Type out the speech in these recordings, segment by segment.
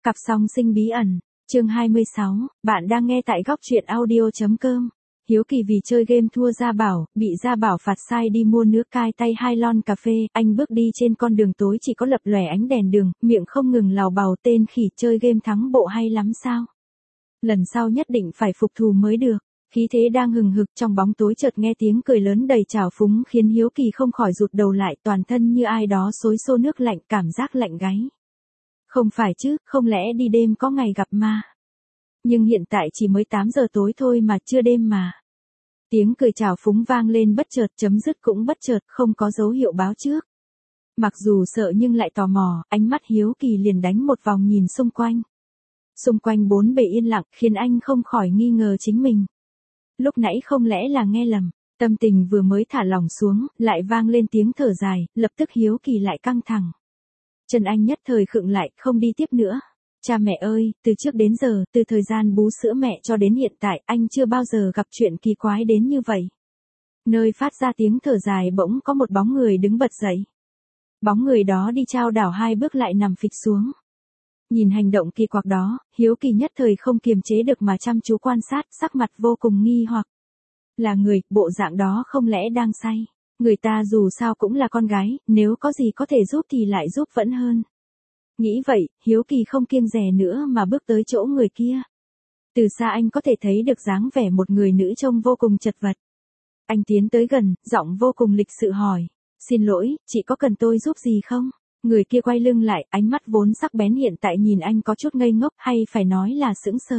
Cặp song sinh bí ẩn, chương 26, bạn đang nghe tại góc truyện audio.com. Hiếu kỳ vì chơi game thua Gia Bảo, bị Gia Bảo phạt sai đi mua nước cai tay 2 lon cà phê, anh bước đi trên con đường tối chỉ có lập lòe ánh đèn đường, miệng không ngừng lào bào tên khỉ chơi game thắng bộ hay lắm sao. Lần sau nhất định phải phục thù mới được. Khí thế đang hừng hực trong bóng tối chợt nghe tiếng cười lớn đầy trào phúng khiến Hiếu kỳ không khỏi rụt đầu lại, toàn thân như ai đó xối xô nước lạnh, cảm giác lạnh gáy. Không phải chứ, không lẽ đi đêm có ngày gặp ma. Nhưng hiện tại chỉ mới 8 giờ tối thôi mà, chưa đêm mà. Tiếng cười trào phúng vang lên bất chợt, chấm dứt cũng bất chợt, không có dấu hiệu báo trước. Mặc dù sợ nhưng lại tò mò, ánh mắt Hiếu kỳ liền đánh một vòng nhìn xung quanh. Xung quanh bốn bề yên lặng khiến anh không khỏi nghi ngờ chính mình. Lúc nãy không lẽ là nghe lầm, tâm tình vừa mới thả lỏng xuống, lại vang lên tiếng thở dài, lập tức Hiếu kỳ lại căng thẳng. Chân anh nhất thời khựng lại, không đi tiếp nữa. Cha mẹ ơi, từ trước đến giờ, từ thời gian bú sữa mẹ cho đến hiện tại, anh chưa bao giờ gặp chuyện kỳ quái đến như vậy. Nơi phát ra tiếng thở dài bỗng có một bóng người đứng bật dậy. Bóng người đó đi chao đảo 2 bước lại nằm phịch xuống. Nhìn hành động kỳ quặc đó, Hiếu kỳ nhất thời không kiềm chế được mà chăm chú quan sát, sắc mặt vô cùng nghi hoặc. Là người, bộ dạng đó không lẽ đang say. Người ta dù sao cũng là con gái, nếu có gì có thể giúp thì lại giúp vẫn hơn. Nghĩ vậy, Hiếu kỳ không kiêng dè nữa mà bước tới chỗ người kia. Từ xa anh có thể thấy được dáng vẻ một người nữ trông vô cùng chật vật. Anh tiến tới gần, giọng vô cùng lịch sự hỏi. Xin lỗi, chị có cần tôi giúp gì không? Người kia quay lưng lại, ánh mắt vốn sắc bén hiện tại nhìn anh có chút ngây ngốc, hay phải nói là sững sờ.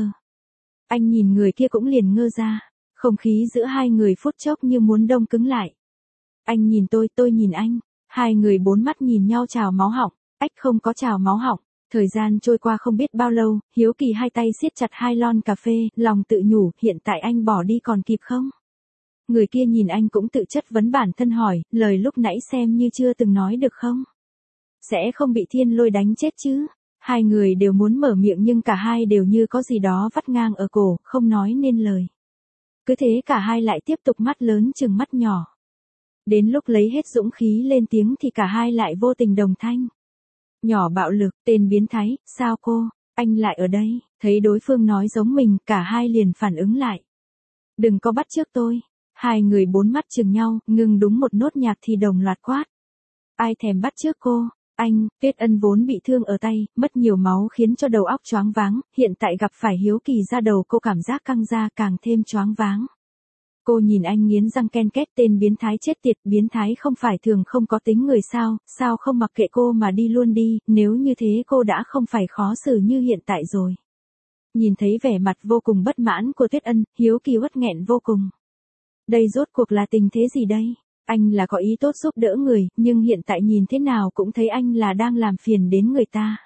Anh nhìn người kia cũng liền ngơ ra, không khí giữa hai người phút chốc như muốn đông cứng lại. Anh nhìn tôi nhìn anh, hai người bốn mắt nhìn nhau trào máu họng, ách không có trào máu họng. Thời gian trôi qua không biết bao lâu, Hiếu kỳ hai tay siết chặt 2 lon cà phê, lòng tự nhủ, hiện tại anh bỏ đi còn kịp không? Người kia nhìn anh cũng tự chất vấn bản thân hỏi, lời lúc nãy xem như chưa từng nói được không? Sẽ không bị thiên lôi đánh chết chứ? Hai người đều muốn mở miệng nhưng cả hai đều như có gì đó vắt ngang ở cổ, không nói nên lời. Cứ thế cả hai lại tiếp tục mắt lớn chừng mắt nhỏ. Đến lúc lấy hết dũng khí lên tiếng thì cả hai lại vô tình đồng thanh. Nhỏ bạo lực, tên biến thái, sao cô, anh lại ở đây? Thấy đối phương nói giống mình, cả hai liền phản ứng lại. Đừng có bắt chước tôi. Hai người bốn mắt chừng nhau, ngừng đúng một nốt nhạc thì đồng loạt quát. Ai thèm bắt chước cô? Anh, Tuyết Ân vốn bị thương ở tay, mất nhiều máu khiến cho đầu óc choáng váng, hiện tại gặp phải Hiếu kỳ ra đầu cô cảm giác căng ra càng thêm choáng váng. Cô nhìn anh nghiến răng ken két, tên biến thái chết tiệt, biến thái không phải thường không có tính người sao không mặc kệ cô mà đi luôn đi, nếu như thế cô đã không phải khó xử như hiện tại rồi. Nhìn thấy vẻ mặt vô cùng bất mãn của Tuyết Ân, Hiếu kỳ uất nghẹn vô cùng. Đây rốt cuộc là tình thế gì đây? Anh là có ý tốt giúp đỡ người, nhưng hiện tại nhìn thế nào cũng thấy anh là đang làm phiền đến người ta.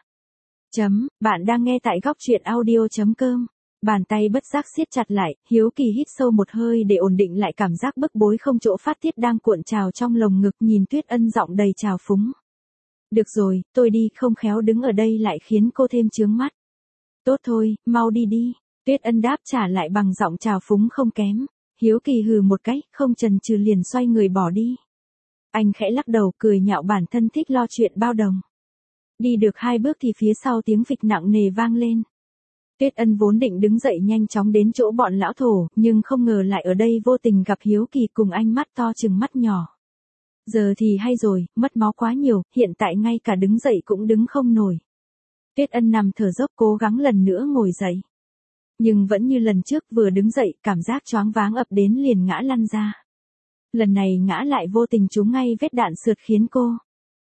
Bạn đang nghe tại góc truyện audio.com. Bàn tay bất giác siết chặt lại, Hiếu kỳ hít sâu một hơi để ổn định lại cảm giác bức bối không chỗ phát tiết đang cuộn trào trong lồng ngực, nhìn Tuyết Ân giọng đầy trào phúng. Được rồi, tôi đi, không khéo đứng ở đây lại khiến cô thêm chướng mắt. Tốt thôi, mau đi đi. Tuyết Ân đáp trả lại bằng giọng trào phúng không kém. Hiếu kỳ hừ một cái, không chần chừ liền xoay người bỏ đi. Anh khẽ lắc đầu cười nhạo bản thân thích lo chuyện bao đồng. Đi được 2 bước thì phía sau tiếng phịch nặng nề vang lên. Tuyết Ân vốn định đứng dậy nhanh chóng đến chỗ bọn lão thổ, nhưng không ngờ lại ở đây vô tình gặp Hiếu kỳ cùng ánh mắt to chừng mắt nhỏ. Giờ thì hay rồi, mất máu quá nhiều, hiện tại ngay cả đứng dậy cũng đứng không nổi. Tuyết Ân nằm thở dốc cố gắng lần nữa ngồi dậy. Nhưng vẫn như lần trước vừa đứng dậy, cảm giác choáng váng ập đến liền ngã lăn ra. Lần này ngã lại vô tình trúng ngay vết đạn sượt khiến cô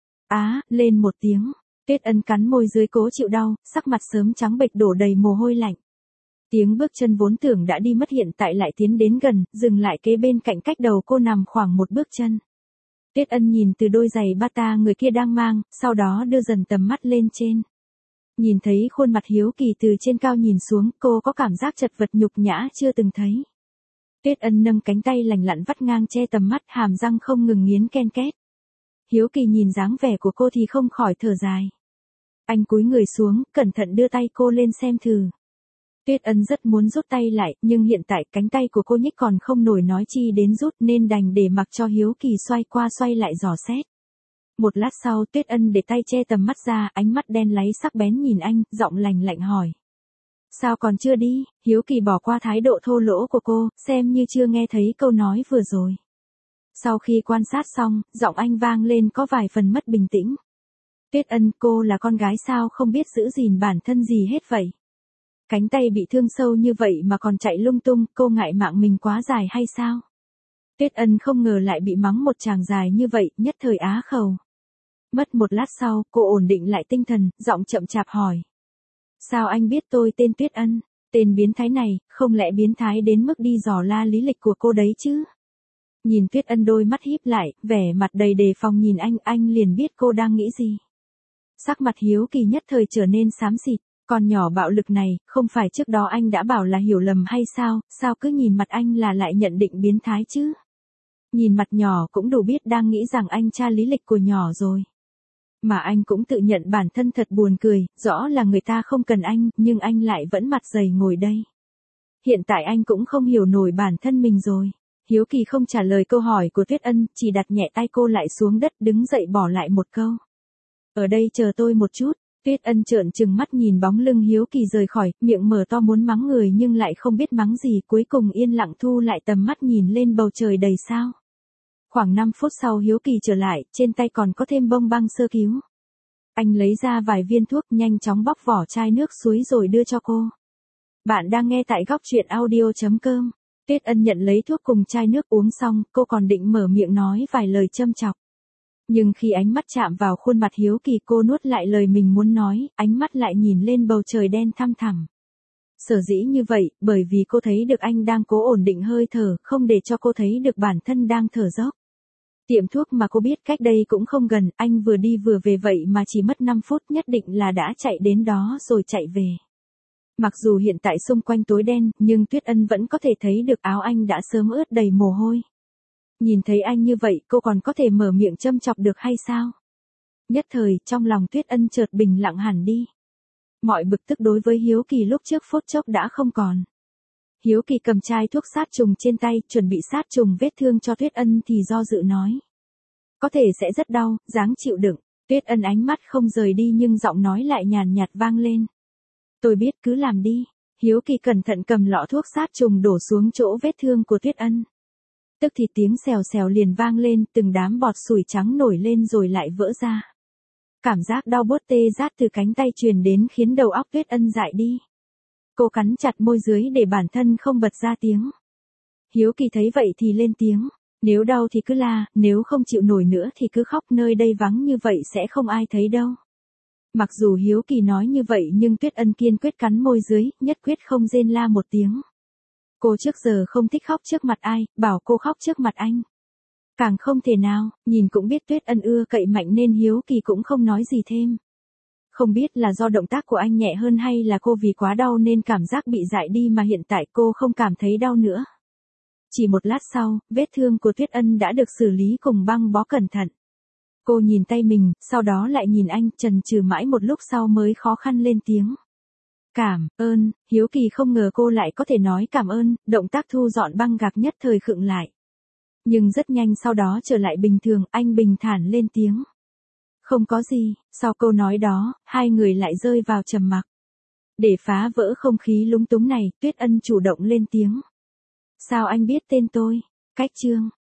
lên một tiếng. Tuyết Ân cắn môi dưới cố chịu đau, sắc mặt sớm trắng bệch đổ đầy mồ hôi lạnh. Tiếng bước chân vốn tưởng đã đi mất hiện tại lại tiến đến gần, dừng lại kế bên cạnh cách đầu cô nằm khoảng 1 bước chân. Tuyết Ân nhìn từ đôi giày bata người kia đang mang, sau đó đưa dần tầm mắt lên trên. Nhìn thấy khuôn mặt Hiếu kỳ từ trên cao nhìn xuống, cô có cảm giác chật vật nhục nhã chưa từng thấy. Tuyết Ân nâng cánh tay lành lặn vắt ngang che tầm mắt, hàm răng không ngừng nghiến ken két. Hiếu kỳ nhìn dáng vẻ của cô thì không khỏi thở dài. Anh cúi người xuống, cẩn thận đưa tay cô lên xem thử. Tuyết Ân rất muốn rút tay lại, nhưng hiện tại cánh tay của cô nhích còn không nổi nói chi đến rút nên đành để mặc cho Hiếu kỳ xoay qua xoay lại dò xét. Một lát sau Tuyết Ân để tay che tầm mắt ra, ánh mắt đen láy sắc bén nhìn anh, giọng lạnh lạnh hỏi. Sao còn chưa đi? Hiếu kỳ bỏ qua thái độ thô lỗ của cô, xem như chưa nghe thấy câu nói vừa rồi. Sau khi quan sát xong, giọng anh vang lên có vài phần mất bình tĩnh. Tuyết Ân, cô là con gái sao không biết giữ gìn bản thân gì hết vậy? Cánh tay bị thương sâu như vậy mà còn chạy lung tung, cô ngại mạng mình quá dài hay sao? Tuyết Ân không ngờ lại bị mắng một chàng dài như vậy, nhất thời á khẩu. Mất một lát sau, cô ổn định lại tinh thần, giọng chậm chạp hỏi. Sao anh biết tôi tên Tuyết Ân? Tên biến thái này, không lẽ biến thái đến mức đi dò la lý lịch của cô đấy chứ? Nhìn Tuyết Ân đôi mắt híp lại, vẻ mặt đầy đề phòng nhìn anh liền biết cô đang nghĩ gì. Sắc mặt hiếu kỳ nhất thời trở nên xám xịt, con nhỏ bạo lực này, không phải trước đó anh đã bảo là hiểu lầm hay sao cứ nhìn mặt anh là lại nhận định biến thái chứ? Nhìn mặt nhỏ cũng đủ biết đang nghĩ rằng anh tra lý lịch của nhỏ rồi. Mà anh cũng tự nhận bản thân thật buồn cười, rõ là người ta không cần anh, nhưng anh lại vẫn mặt dày ngồi đây. Hiện tại anh cũng không hiểu nổi bản thân mình rồi. Hiếu kỳ không trả lời câu hỏi của Tuyết Ân, chỉ đặt nhẹ tay cô lại xuống đất, đứng dậy bỏ lại một câu. Ở đây chờ tôi một chút. Tuyết Ân trợn trừng mắt nhìn bóng lưng hiếu kỳ rời khỏi, miệng mở to muốn mắng người nhưng lại không biết mắng gì, cuối cùng yên lặng thu lại tầm mắt nhìn lên bầu trời đầy sao. Khoảng 5 phút sau hiếu kỳ trở lại, trên tay còn có thêm bông băng sơ cứu. Anh lấy ra vài viên thuốc, nhanh chóng bóc vỏ chai nước suối rồi đưa cho cô. Bạn đang nghe tại góc truyện audio.com. Tuyết Ân nhận lấy thuốc cùng chai nước uống xong, cô còn định mở miệng nói vài lời châm chọc. Nhưng khi ánh mắt chạm vào khuôn mặt hiếu kỳ cô nuốt lại lời mình muốn nói, ánh mắt lại nhìn lên bầu trời đen thăm thẳm. Sở dĩ như vậy, bởi vì cô thấy được anh đang cố ổn định hơi thở, không để cho cô thấy được bản thân đang thở dốc. Tiệm thuốc mà cô biết cách đây cũng không gần, anh vừa đi vừa về vậy mà chỉ mất 5 phút nhất định là đã chạy đến đó rồi chạy về. Mặc dù hiện tại xung quanh tối đen, nhưng Tuyết Ân vẫn có thể thấy được áo anh đã sớm ướt đầy mồ hôi. Nhìn thấy anh như vậy, cô còn có thể mở miệng châm chọc được hay sao? Nhất thời, trong lòng Tuyết Ân chợt bình lặng hẳn đi. Mọi bực tức đối với hiếu kỳ lúc trước phút chốc đã không còn. Hiếu kỳ cầm chai thuốc sát trùng trên tay, chuẩn bị sát trùng vết thương cho Tuyết Ân thì do dự nói. Có thể sẽ rất đau, ráng chịu đựng. Tuyết Ân ánh mắt không rời đi nhưng giọng nói lại nhàn nhạt vang lên. Tôi biết, cứ làm đi. Hiếu kỳ cẩn thận cầm lọ thuốc sát trùng đổ xuống chỗ vết thương của Tuyết Ân. Tức thì tiếng xèo xèo liền vang lên, từng đám bọt sủi trắng nổi lên rồi lại vỡ ra. Cảm giác đau buốt tê rát từ cánh tay truyền đến khiến đầu óc Tuyết Ân dại đi. Cô cắn chặt môi dưới để bản thân không bật ra tiếng. Hiếu kỳ thấy vậy thì lên tiếng. Nếu đau thì cứ la, nếu không chịu nổi nữa thì cứ khóc, nơi đây vắng như vậy sẽ không ai thấy đâu. Mặc dù hiếu kỳ nói như vậy nhưng Tuyết Ân kiên quyết cắn môi dưới, nhất quyết không rên la một tiếng. Cô trước giờ không thích khóc trước mặt ai, bảo cô khóc trước mặt anh. Càng không thể nào, nhìn cũng biết Tuyết Ân ưa cậy mạnh nên hiếu kỳ cũng không nói gì thêm. Không biết là do động tác của anh nhẹ hơn hay là cô vì quá đau nên cảm giác bị dại đi mà hiện tại cô không cảm thấy đau nữa. Chỉ một lát sau, vết thương của Tuyết Ân đã được xử lý cùng băng bó cẩn thận. Cô nhìn tay mình, sau đó lại nhìn anh, chần chừ mãi một lúc sau mới khó khăn lên tiếng. Cảm ơn, hiếu kỳ không ngờ cô lại có thể nói cảm ơn, động tác thu dọn băng gạc nhất thời khựng lại. Nhưng rất nhanh sau đó trở lại bình thường, anh bình thản lên tiếng. Không có gì, sau câu nói đó, hai người lại rơi vào trầm mặc. Để phá vỡ không khí lúng túng này, Tuyết Ân chủ động lên tiếng. Sao anh biết tên tôi? Cách chương.